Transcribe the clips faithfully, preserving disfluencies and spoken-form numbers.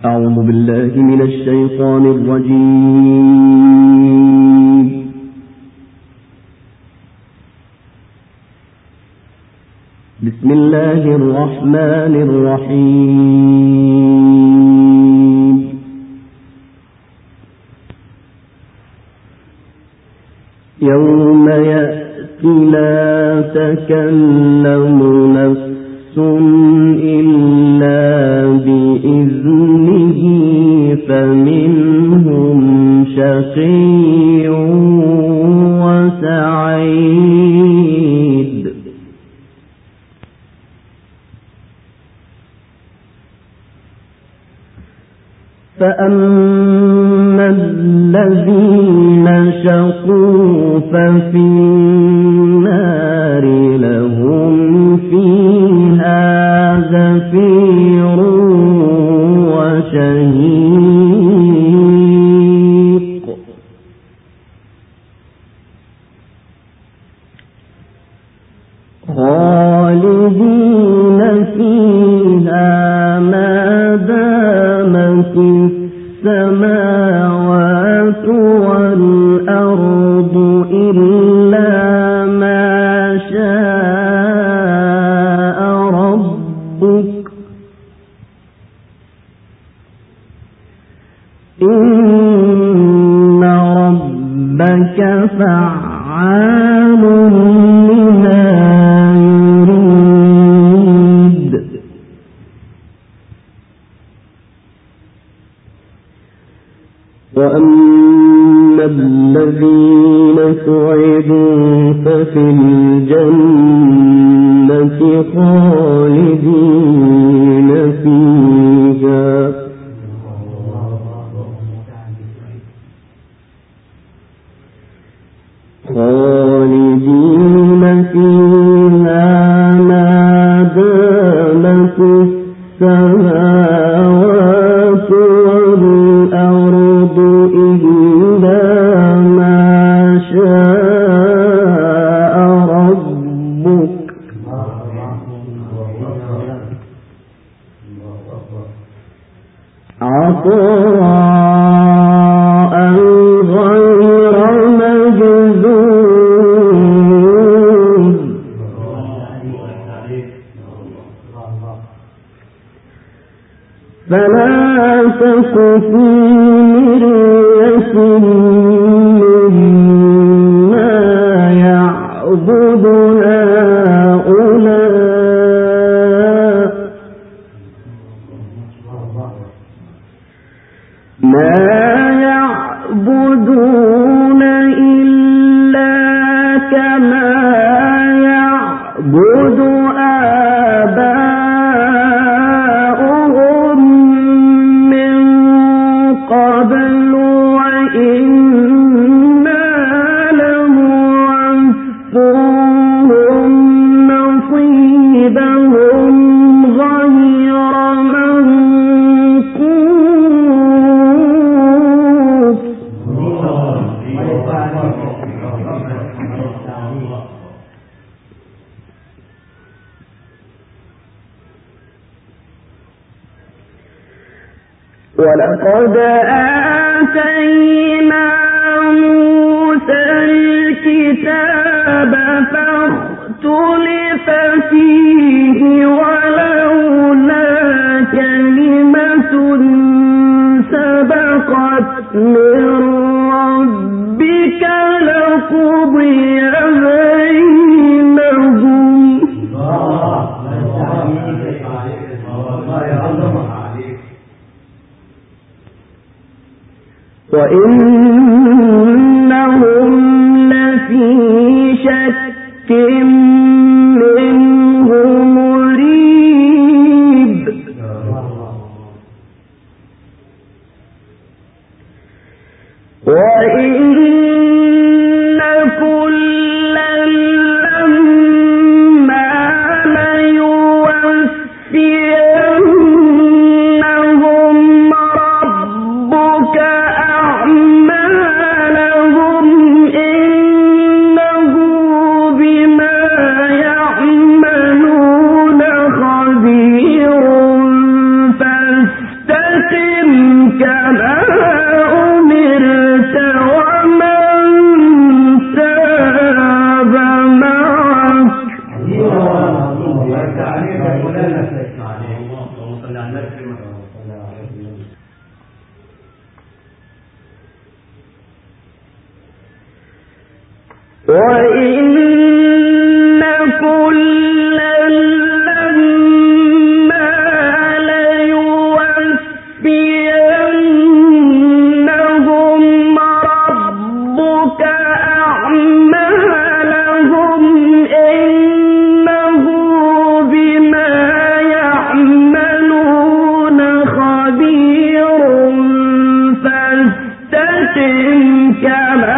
أعوذ بالله من الشيطان الرجيم. بسم الله الرحمن الرحيم. يوم يأتي لا تكلم نفس إلا بإذنه فمنهم شقي وسعيد. فأما الذين شقوا ففي النار لهم فيها زفير وشهيق. خالدين فيها ما دامت السماوات والأرض إلا ما شاء ربك إن ربك فعال لما يريد. وأما الذين سعدوا ففي الجنة خالدين فيها خالدين فيها ما دامت السماوات والأرض إلا ما شاء ربك عطاء غير مجذوذ. فلا تك في مرية مما يعبد هؤلاء ما يعبدون إلا كما يعبد آباؤهم من قبل وإنا لموفوهم نصيبهم غير منقوص. ولقد آتينا موسى الكتاب فاختلف فيه ولولا كلمة سبقت من ربك لقضي بينهم. وإنهم لفي شك منه مريب. وإن كلا لما ليوفينهم ربك أعمالهم إنه بما يعملون خبير. فاستقم كما أمرت ومن تاب معك. وإن كلا لما ليوفينهم ربك أعمالهم إنه بما يعملون خبير فاستقم كما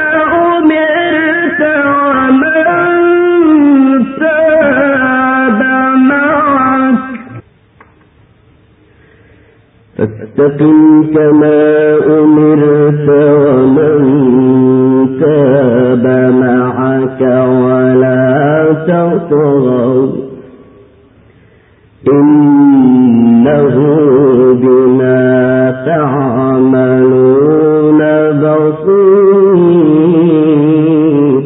فاستقم كما أمرت ومن تاب معك ولا تطغوا إنه بما تعملون بصير.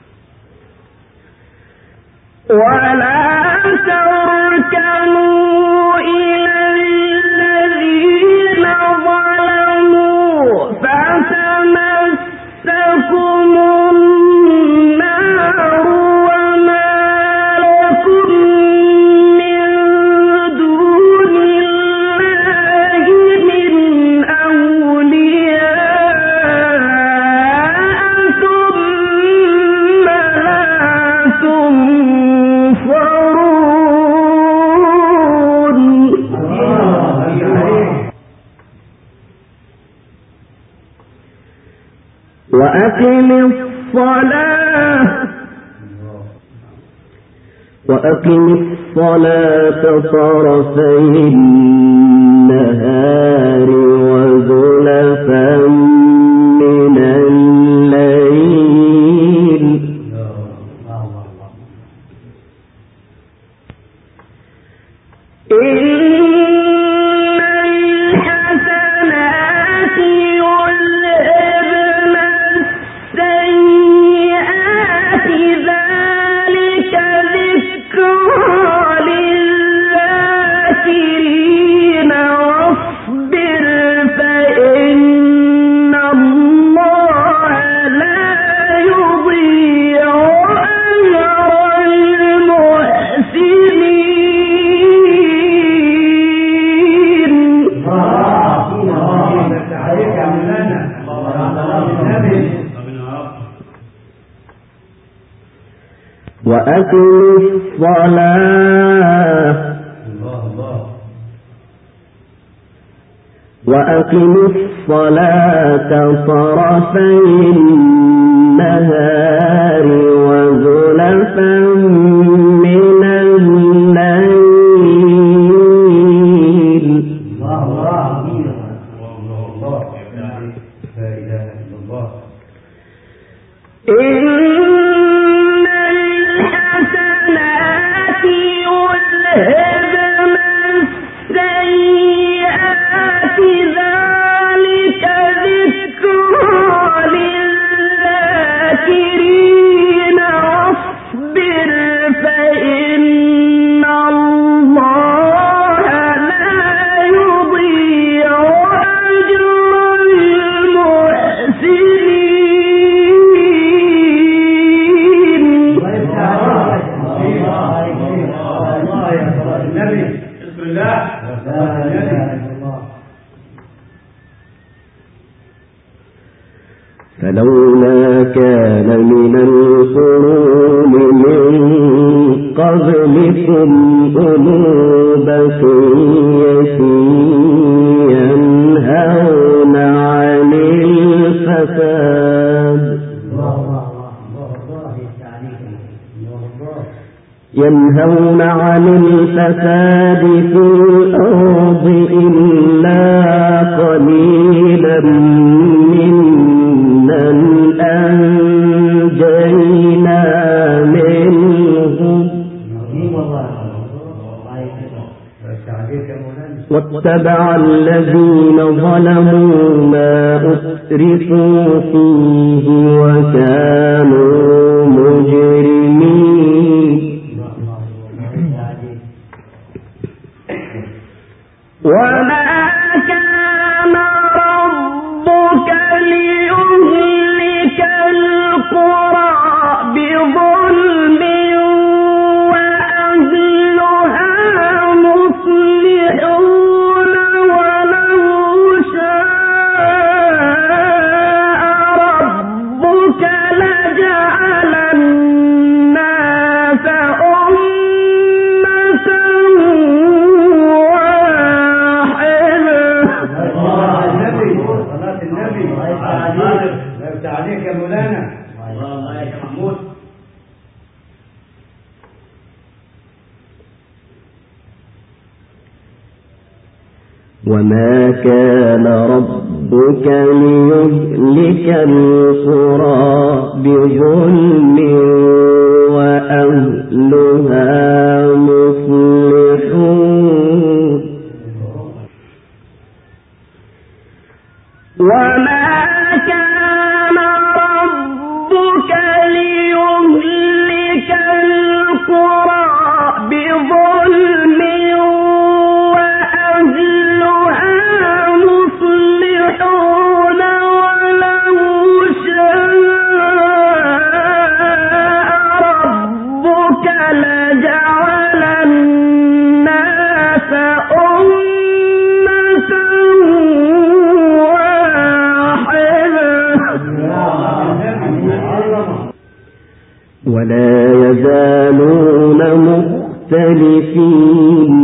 ولا تركنوا إلى الذين ظلموا فتمسكم النار وما لكم من دون الله من أولياء ثم لا تنصرون. وأقم الصلاة وأقم الصلاة طرفي النهار وزلفا من الليل إن الحسنات يذهبن السيئات ذلك ذكرى للذاكرين واصبر فإن الله لا يضيع أجر المحسنين. وأقم الصلاة وأقم الصلاة طرفي النهار وزلفا من الليل. إن الحسنات يذهبن السيئات ذلك ذكرى للذاكرين واصبر فإن الله لا يضيع أجر المحسنين. بسم الله. فلولا كان من القرون من قبلكم أولو بقية ينهون عن الفساد ينهون عن الفساد في الأرض إلا قليلا ممن أنجينا منهم واتبع الذين ظلموا ما أترفوا فيه وكانوا مجرمين وما كان ربك ليهلك القرى بظلم وما كان ربك ليهلك القرى بظلم وأهلها مصلحون وما كان ربك ليهلك القرى بظلم ولا يزالون مختلفين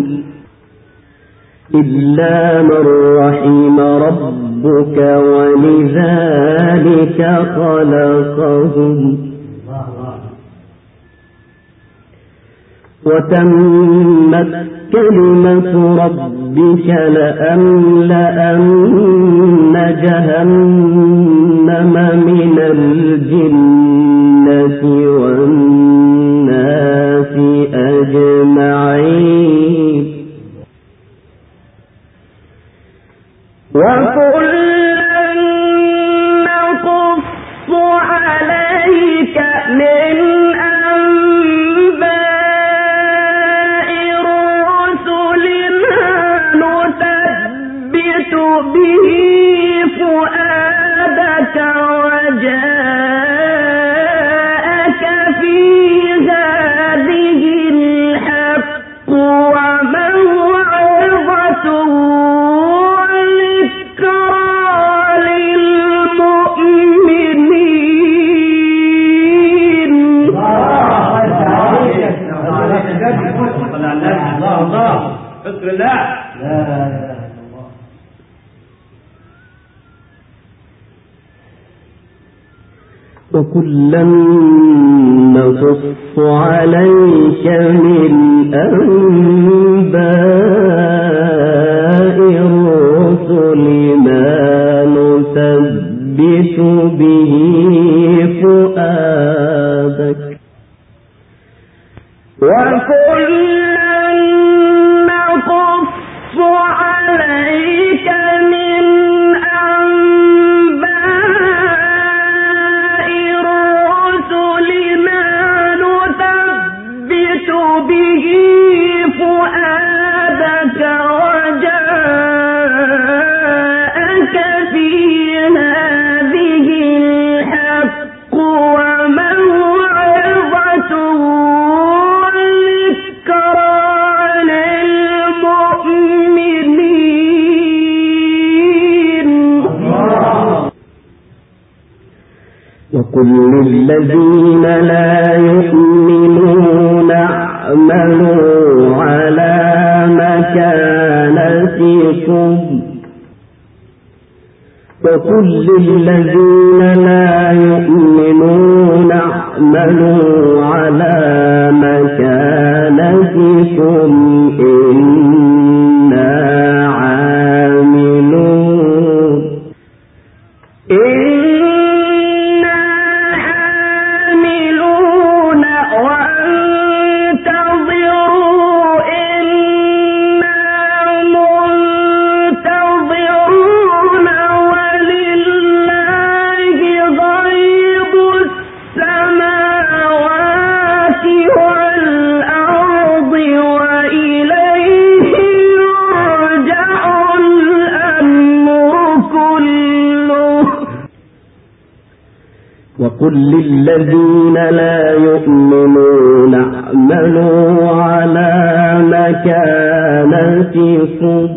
إلا من رحم ربك ولذلك خلقهم وتمت كلمة ربك لأملأن جهنم من الجنة والناس أجمعين وكلا نقص عليك من أنباء الرسل ما نثبت به فؤادك وجاءك في هذه الحق وموعظة وكلا نقص عليك من أنباء الرسل ما نثبت به فؤادك وكلا نقص عليك من أنباء الرسل ما نثبت به فؤادك وجاءك في هذه الحق وموعظة وقل للذين لا يؤمنون اعملوا على مكانتكم وقل للذين لا يؤمنون اعملوا على مكانتكم إنا عاملون منتظرون وقل للذين لا يؤمنون اعملوا على مكانتكم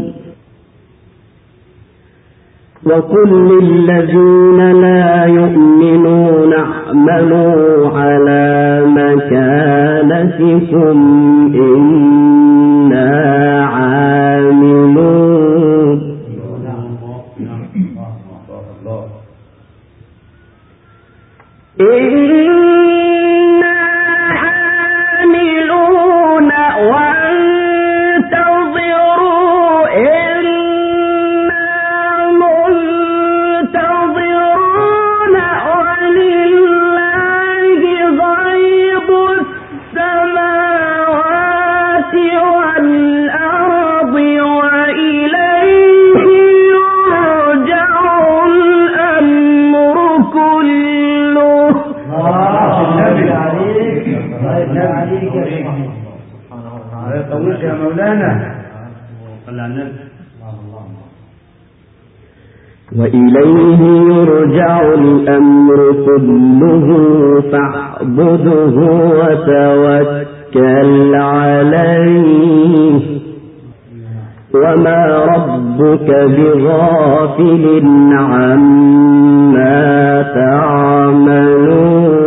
وقل للذين لا يؤمنون اعملوا على مكانتكم إنا عاملون إنا عاملون وانتظروا إنا منتظرون ولله غيب السماوات والأرض وإليه يرجع الأمر كله. يا مولانا وإليه يرجع الأمر كله فاعبده وتوكل عليه وما ربك بغافل عما تعملون.